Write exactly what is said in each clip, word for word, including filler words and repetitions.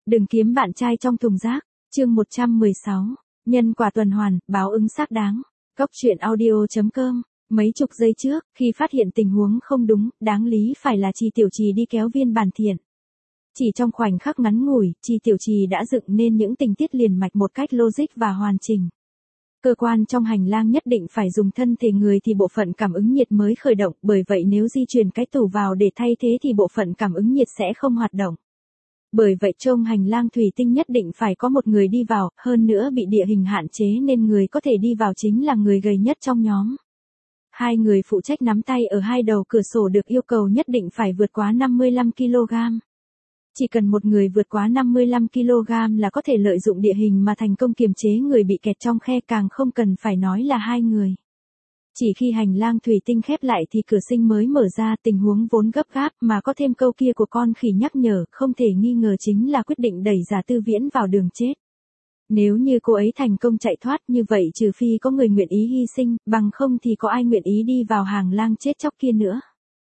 Đừng kiếm bạn trai trong thùng rác. Chương một trăm mười sáu. Nhân quả tuần hoàn, báo ứng xác đáng. Cốc truyện audio chấm com. Mấy chục giây trước, khi phát hiện tình huống không đúng, đáng lý phải là Chi Tiểu Trì đi kéo Viên Bản Thiện. Chỉ trong khoảnh khắc ngắn ngủi, Chi Tiểu Trì đã dựng nên những tình tiết liền mạch một cách logic và hoàn chỉnh. Cơ quan trong hành lang nhất định phải dùng thân thể người thì bộ phận cảm ứng nhiệt mới khởi động, bởi vậy nếu di chuyển cái tủ vào để thay thế thì bộ phận cảm ứng nhiệt sẽ không hoạt động. Bởi vậy trong hành lang thủy tinh nhất định phải có một người đi vào, hơn nữa bị địa hình hạn chế nên người có thể đi vào chính là người gầy nhất trong nhóm. Hai người phụ trách nắm tay ở hai đầu cửa sổ được yêu cầu nhất định phải vượt quá năm mươi lăm ki lô gam. Chỉ cần một người vượt quá năm mươi lăm ki lô gam là có thể lợi dụng địa hình mà thành công kiềm chế người bị kẹt trong khe, càng không cần phải nói là hai người. Chỉ khi hành lang thủy tinh khép lại thì cửa sinh mới mở ra, tình huống vốn gấp gáp mà có thêm câu kia của con khỉ nhắc nhở, không thể nghi ngờ chính là quyết định đẩy Giả Tư Viễn vào đường chết. Nếu như cô ấy thành công chạy thoát như vậy, trừ phi có người nguyện ý hy sinh, bằng không thì có ai nguyện ý đi vào hàng lang chết chóc kia nữa.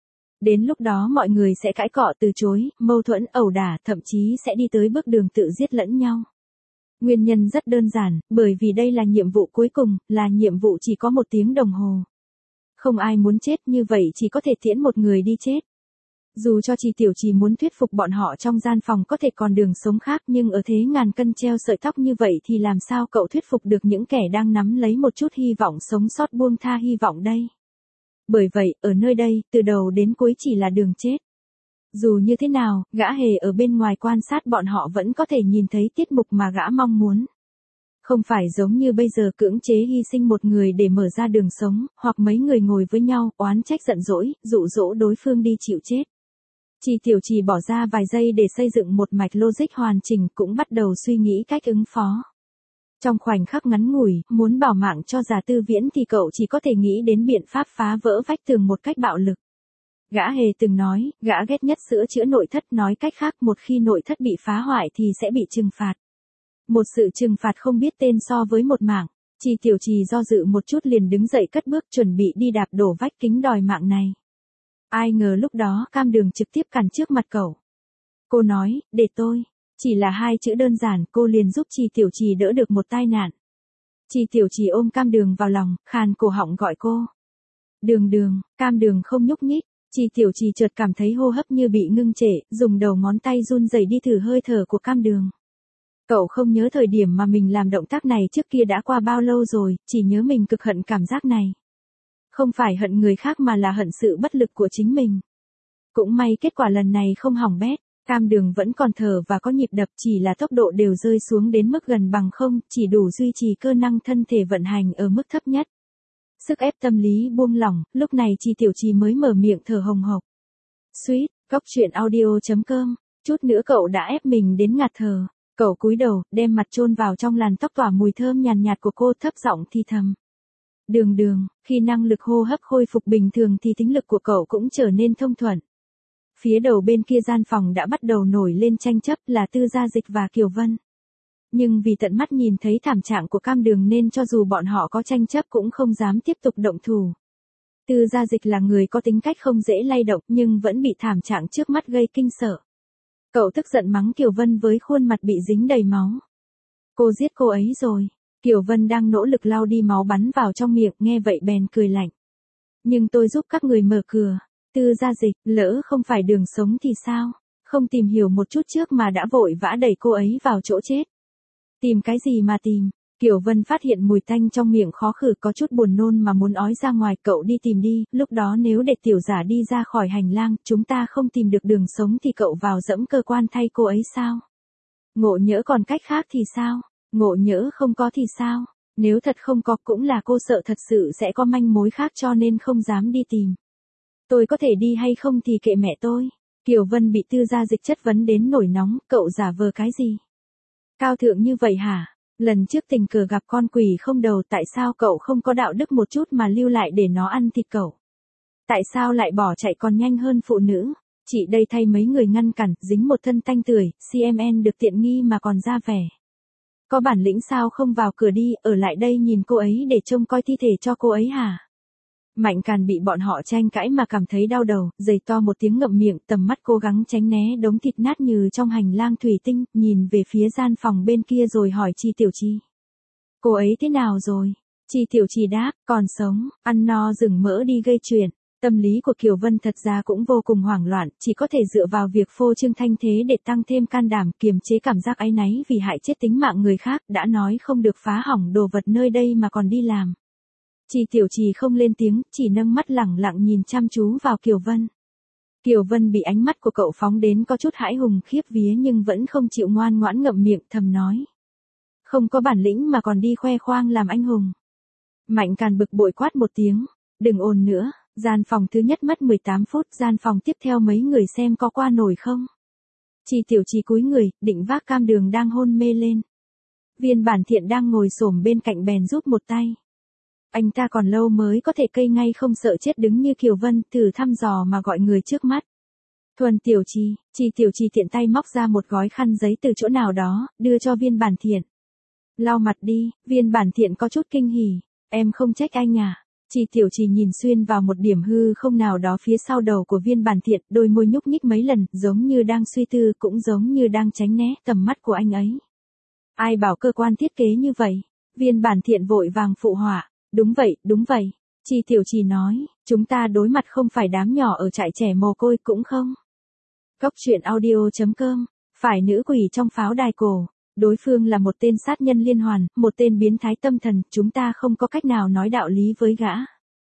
Đến lúc đó mọi người sẽ cãi cọ từ chối, mâu thuẫn, ẩu đả, thậm chí sẽ đi tới bước đường tự giết lẫn nhau. Nguyên nhân rất đơn giản, bởi vì đây là nhiệm vụ cuối cùng, là nhiệm vụ chỉ có một tiếng đồng hồ. Không ai muốn chết, như vậy chỉ có thể tiễn một người đi chết. Dù cho Chi Tiểu Trì muốn thuyết phục bọn họ trong gian phòng có thể còn đường sống khác, nhưng ở thế ngàn cân treo sợi tóc như vậy thì làm sao cậu thuyết phục được những kẻ đang nắm lấy một chút hy vọng sống sót buông tha hy vọng đây. Bởi vậy, ở nơi đây, từ đầu đến cuối chỉ là đường chết. Dù như thế nào, gã hề ở bên ngoài quan sát bọn họ vẫn có thể nhìn thấy tiết mục mà gã mong muốn. Không phải giống như bây giờ cưỡng chế hy sinh một người để mở ra đường sống, hoặc mấy người ngồi với nhau, oán trách giận dỗi, dụ dỗ đối phương đi chịu chết. Chi Tiểu Trì bỏ ra vài giây để xây dựng một mạch logic hoàn chỉnh, cũng bắt đầu suy nghĩ cách ứng phó. Trong khoảnh khắc ngắn ngủi, muốn bảo mạng cho Giả Tư Viễn thì cậu chỉ có thể nghĩ đến biện pháp phá vỡ vách tường một cách bạo lực. Gã hề từng nói, gã ghét nhất sữa chữa nội thất, nói cách khác một khi nội thất bị phá hoại thì sẽ bị trừng phạt. Một sự trừng phạt không biết tên so với một mạng. Chi Tiểu Trì do dự một chút liền đứng dậy cất bước chuẩn bị đi đạp đổ vách kính đòi mạng này. Ai ngờ lúc đó Cam Đường trực tiếp cản trước mặt cậu. Cô nói, để tôi. Chỉ là hai chữ đơn giản, cô liền giúp Chi Tiểu Trì đỡ được một tai nạn. Chi Tiểu Trì ôm Cam Đường vào lòng, khàn cổ họng gọi cô. Đường Đường. Cam Đường không nhúc nhích. Chi Tiểu Trì chợt cảm thấy hô hấp như bị ngưng trệ, dùng đầu ngón tay run rẩy đi thử hơi thở của Cam Đường. Cậu không nhớ thời điểm mà mình làm động tác này trước kia đã qua bao lâu rồi, chỉ nhớ mình cực hận cảm giác này. Không phải hận người khác mà là hận sự bất lực của chính mình. Cũng may kết quả lần này không hỏng bét. Cam Đường vẫn còn thở và có nhịp đập, chỉ là tốc độ đều rơi xuống đến mức gần bằng không, chỉ đủ duy trì cơ năng thân thể vận hành ở mức thấp nhất. Sức ép tâm lý buông lỏng, lúc này Chi Tiểu Trì mới mở miệng thở hồng hộc. Suýt, Cốc truyện audio chấm com, chút nữa cậu đã ép mình đến ngạt thở. Cậu cúi đầu, đem mặt chôn vào trong làn tóc tỏa mùi thơm nhàn nhạt của cô, thấp giọng thì thầm. Đường Đường, khi năng lực hô hấp khôi phục bình thường thì thính lực của cậu cũng trở nên thông thuận. Phía đầu bên kia gian phòng đã bắt đầu nổi lên tranh chấp, là Tư Gia Dịch và Kiều Vân. Nhưng vì tận mắt nhìn thấy thảm trạng của Cam Đường nên cho dù bọn họ có tranh chấp cũng không dám tiếp tục động thủ. Tư Gia Dịch là người có tính cách không dễ lay động nhưng vẫn bị thảm trạng trước mắt gây kinh sợ. Cậu tức giận mắng Kiều Vân với khuôn mặt bị dính đầy máu. Cô giết cô ấy rồi. Kiều Vân đang nỗ lực lau đi máu bắn vào trong miệng, nghe vậy bèn cười lạnh. Nhưng tôi giúp các người mở cửa. Tư Gia Dịch, lỡ không phải đường sống thì sao? Không tìm hiểu một chút trước mà đã vội vã đẩy cô ấy vào chỗ chết. Tìm cái gì mà tìm? Kiều Vân phát hiện mùi tanh trong miệng khó khử, có chút buồn nôn mà muốn ói ra ngoài. Cậu đi tìm đi, lúc đó nếu để tiểu giả đi ra khỏi hành lang, chúng ta không tìm được đường sống thì cậu vào dẫm cơ quan thay cô ấy sao? Ngộ nhỡ còn cách khác thì sao? Ngộ nhỡ không có thì sao? Nếu thật không có cũng là cô sợ thật sự sẽ có manh mối khác cho nên không dám đi tìm. Tôi có thể đi hay không thì kệ mẹ tôi. Kiều Vân bị Tư Gia Dịch chất vấn đến nổi nóng, cậu giả vờ cái gì? Cao thượng như vậy hả? Lần trước tình cờ gặp con quỷ không đầu, tại sao cậu không có đạo đức một chút mà lưu lại để nó ăn thịt cậu? Tại sao lại bỏ chạy còn nhanh hơn phụ nữ? Chị đây thay mấy người ngăn cản, dính một thân tanh tưởi, xê em en được tiện nghi mà còn ra vẻ. Có bản lĩnh sao không vào cửa đi, ở lại đây nhìn cô ấy để trông coi thi thể cho cô ấy hả? Mạnh Càn bị bọn họ tranh cãi mà cảm thấy đau đầu, dày to một tiếng ngậm miệng, tầm mắt cố gắng tránh né đống thịt nát như trong hành lang thủy tinh, nhìn về phía gian phòng bên kia rồi hỏi Chi Tiểu Chi. Cô ấy thế nào rồi? Chi Tiểu Chi đáp, còn sống, ăn no rừng mỡ đi gây chuyện. Tâm lý của Kiều Vân thật ra cũng vô cùng hoảng loạn, chỉ có thể dựa vào việc phô trương thanh thế để tăng thêm can đảm, kiềm chế cảm giác áy náy vì hại chết tính mạng người khác, đã nói không được phá hỏng đồ vật nơi đây mà còn đi làm. Chi Tiểu Chi không lên tiếng, chỉ nâng mắt lẳng lặng nhìn chăm chú vào Kiều Vân. Kiều Vân bị ánh mắt của cậu phóng đến có chút hãi hùng khiếp vía nhưng vẫn không chịu ngoan ngoãn ngậm miệng thầm nói. Không có bản lĩnh mà còn đi khoe khoang làm anh hùng. Mạnh Càn bực bội quát một tiếng, đừng ồn nữa. Gian phòng thứ nhất mất mười tám phút, gian phòng tiếp theo mấy người xem có qua nổi không? Chi Tiểu Chi cúi người, định vác cam đường đang hôn mê lên. Viên Bản Thiện đang ngồi xổm bên cạnh bèn giúp một tay. Anh ta còn lâu mới có thể cây ngay không sợ chết đứng như Kiều Vân, thử thăm dò mà gọi người trước mắt. Thuần Tiểu Chi, Chi Tiểu Chi tiện tay móc ra một gói khăn giấy từ chỗ nào đó, đưa cho Viên Bản Thiện. Lau mặt đi, Viên Bản Thiện có chút kinh hỉ, em không trách anh à? Chi Tiểu Chi nhìn xuyên vào một điểm hư không nào đó phía sau đầu của Viên Bản Thiện, đôi môi nhúc nhích mấy lần, giống như đang suy tư cũng giống như đang tránh né tầm mắt của anh ấy. Ai bảo cơ quan thiết kế như vậy? Viên Bản Thiện vội vàng phụ họa. Đúng vậy, đúng vậy. Chi Tiểu Chi nói, chúng ta đối mặt không phải đám nhỏ ở trại trẻ mồ côi cũng không. Cốc truyện audio chấm com, phải nữ quỷ trong pháo đài cổ. Đối phương là một tên sát nhân liên hoàn, một tên biến thái tâm thần, chúng ta không có cách nào nói đạo lý với gã.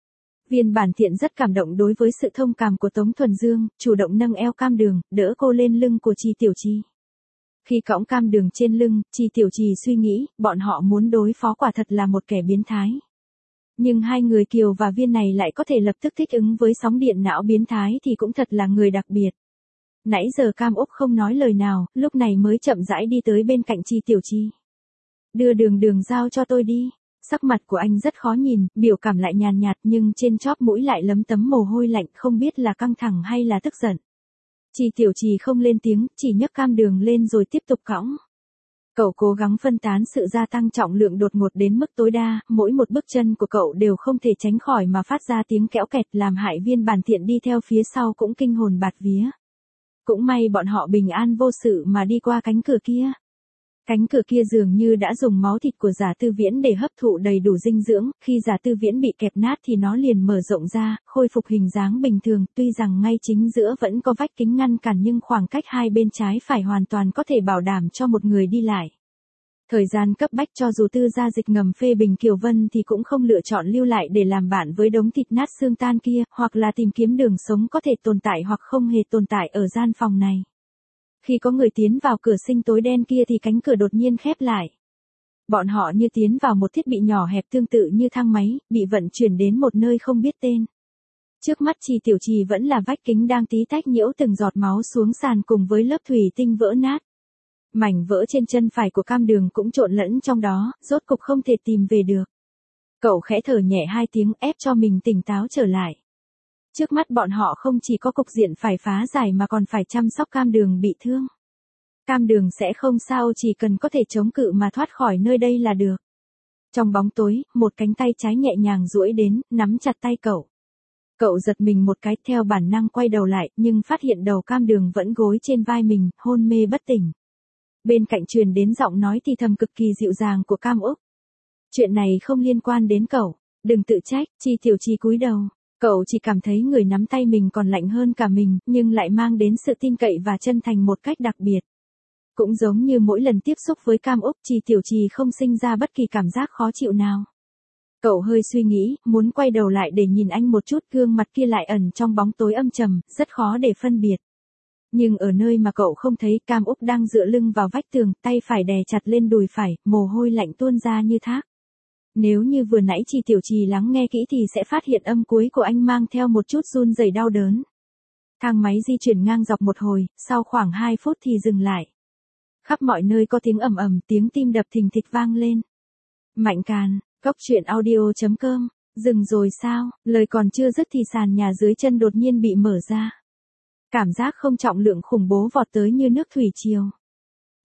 Viên Bản Thiện rất cảm động đối với sự thông cảm của Tống Thuần Dương, chủ động nâng eo cam đường, đỡ cô lên lưng của Chi Tiểu Chi. Khi cõng cam đường trên lưng, Chi Tiểu Chi suy nghĩ, bọn họ muốn đối phó quả thật là một kẻ biến thái. Nhưng hai người Kiều và Viên này lại có thể lập tức thích ứng với sóng điện não biến thái thì cũng thật là người đặc biệt. Nãy giờ Cam Úc không nói lời nào, lúc này mới chậm rãi đi tới bên cạnh Chi Tiểu Chi. Đưa đường đường giao cho tôi đi. Sắc mặt của anh rất khó nhìn, biểu cảm lại nhàn nhạt nhưng trên chóp mũi lại lấm tấm mồ hôi lạnh, không biết là căng thẳng hay là tức giận. Chi Tiểu Chi không lên tiếng, chỉ nhấc cam đường lên rồi tiếp tục cõng. Cậu cố gắng phân tán sự gia tăng trọng lượng đột ngột đến mức tối đa, mỗi một bước chân của cậu đều không thể tránh khỏi mà phát ra tiếng kẽo kẹt làm hại Viên Bản Thiện đi theo phía sau cũng kinh hồn bạt vía. Cũng may bọn họ bình an vô sự mà đi qua cánh cửa kia. Cánh cửa kia dường như đã dùng máu thịt của Giả Tư Viễn để hấp thụ đầy đủ dinh dưỡng, khi Giả Tư Viễn bị kẹp nát thì nó liền mở rộng ra, khôi phục hình dáng bình thường, tuy rằng ngay chính giữa vẫn có vách kính ngăn cản nhưng khoảng cách hai bên trái phải hoàn toàn có thể bảo đảm cho một người đi lại. Thời gian cấp bách cho dù Tư Gia Dịch ngầm phê bình Kiều Vân thì cũng không lựa chọn lưu lại để làm bạn với đống thịt nát xương tan kia, hoặc là tìm kiếm đường sống có thể tồn tại hoặc không hề tồn tại ở gian phòng này. Khi có người tiến vào cửa sinh tối đen kia thì cánh cửa đột nhiên khép lại. Bọn họ như tiến vào một thiết bị nhỏ hẹp tương tự như thang máy, bị vận chuyển đến một nơi không biết tên. Trước mắt Chi Tiểu Chi vẫn là vách kính đang tí tách nhiễu từng giọt máu xuống sàn cùng với lớp thủy tinh vỡ nát. Mảnh vỡ trên chân phải của cam đường cũng trộn lẫn trong đó, rốt cục không thể tìm về được. Cậu khẽ thở nhẹ hai tiếng ép cho mình tỉnh táo trở lại. Trước mắt bọn họ không chỉ có cục diện phải phá giải mà còn phải chăm sóc cam đường bị thương. Cam đường sẽ không sao, chỉ cần có thể chống cự mà thoát khỏi nơi đây là được. Trong bóng tối, một cánh tay trái nhẹ nhàng duỗi đến, nắm chặt tay cậu. Cậu giật mình một cái theo bản năng quay đầu lại, nhưng phát hiện đầu cam đường vẫn gối trên vai mình, hôn mê bất tỉnh. Bên cạnh truyền đến giọng nói thì thầm cực kỳ dịu dàng của Cam Úc. Chuyện này không liên quan đến cậu, đừng tự trách. Chi Tiểu Chi cúi đầu. Cậu chỉ cảm thấy người nắm tay mình còn lạnh hơn cả mình, nhưng lại mang đến sự tin cậy và chân thành một cách đặc biệt. Cũng giống như mỗi lần tiếp xúc với Cam Úc, Chi Tiểu Chi không sinh ra bất kỳ cảm giác khó chịu nào. Cậu hơi suy nghĩ, muốn quay đầu lại để nhìn anh một chút, gương mặt kia lại ẩn trong bóng tối âm trầm, rất khó để phân biệt. Nhưng ở nơi mà cậu không thấy, Cam Úc đang dựa lưng vào vách tường, tay phải đè chặt lên đùi phải, mồ hôi lạnh tuôn ra như thác. Nếu như vừa nãy Chi Tiểu Chi lắng nghe kỹ thì sẽ phát hiện âm cuối của anh mang theo một chút run rẩy đau đớn. Thang máy di chuyển ngang dọc một hồi, sau khoảng hai phút thì dừng lại. Khắp mọi nơi có tiếng ầm ầm, tiếng tim đập thình thịch vang lên. Mạnh Càn, cốc truyện audio chấm com, dừng rồi sao? Lời còn chưa dứt thì sàn nhà dưới chân đột nhiên bị mở ra. Cảm giác không trọng lượng khủng bố vọt tới như nước thủy triều.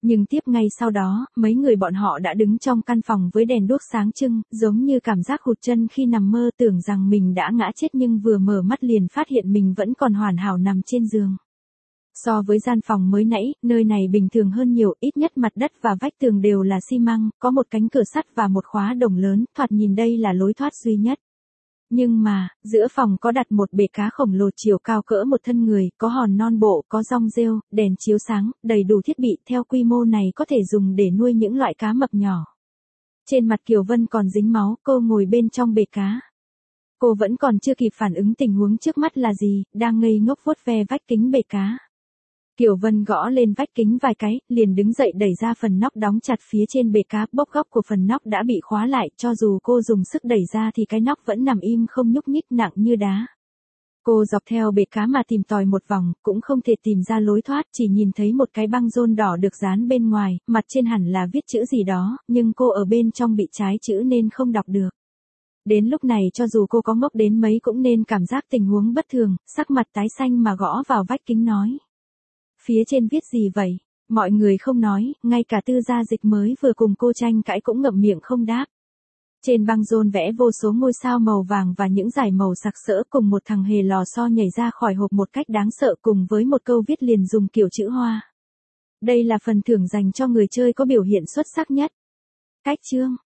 Nhưng tiếp ngay sau đó, mấy người bọn họ đã đứng trong căn phòng với đèn đuốc sáng trưng, giống như cảm giác hụt chân khi nằm mơ, tưởng rằng mình đã ngã chết nhưng vừa mở mắt liền phát hiện mình vẫn còn hoàn hảo nằm trên giường. So với gian phòng mới nãy, nơi này bình thường hơn nhiều, ít nhất mặt đất và vách tường đều là xi măng, có một cánh cửa sắt và một khóa đồng lớn, thoạt nhìn đây là lối thoát duy nhất. Nhưng mà, giữa phòng có đặt một bể cá khổng lồ chiều cao cỡ một thân người, có hòn non bộ, có rong rêu, đèn chiếu sáng, đầy đủ thiết bị theo quy mô này có thể dùng để nuôi những loại cá mập nhỏ. Trên mặt Kiều Vân còn dính máu, cô ngồi bên trong bể cá. Cô vẫn còn chưa kịp phản ứng tình huống trước mắt là gì, đang ngây ngốc vuốt ve vách kính bể cá. Kiều Vân gõ lên vách kính vài cái, liền đứng dậy đẩy ra phần nóc đóng chặt phía trên bể cá, bốc góc của phần nóc đã bị khóa lại, cho dù cô dùng sức đẩy ra thì cái nóc vẫn nằm im không nhúc nhích, nặng như đá. Cô dọc theo bể cá mà tìm tòi một vòng, cũng không thể tìm ra lối thoát, chỉ nhìn thấy một cái băng rôn đỏ được dán bên ngoài, mặt trên hẳn là viết chữ gì đó, nhưng cô ở bên trong bị trái chữ nên không đọc được. Đến lúc này cho dù cô có ngốc đến mấy cũng nên cảm giác tình huống bất thường, sắc mặt tái xanh mà gõ vào vách kính nói. Phía trên viết gì vậy? Mọi người không nói, ngay cả Tư Gia Dịch mới vừa cùng cô tranh cãi cũng ngậm miệng không đáp. Trên băng rôn vẽ vô số ngôi sao màu vàng và những dải màu sặc sỡ, cùng một thằng hề lò xo nhảy ra khỏi hộp một cách đáng sợ, cùng với một câu viết liền dùng kiểu chữ hoa. Đây là phần thưởng dành cho người chơi có biểu hiện xuất sắc nhất. Cách chương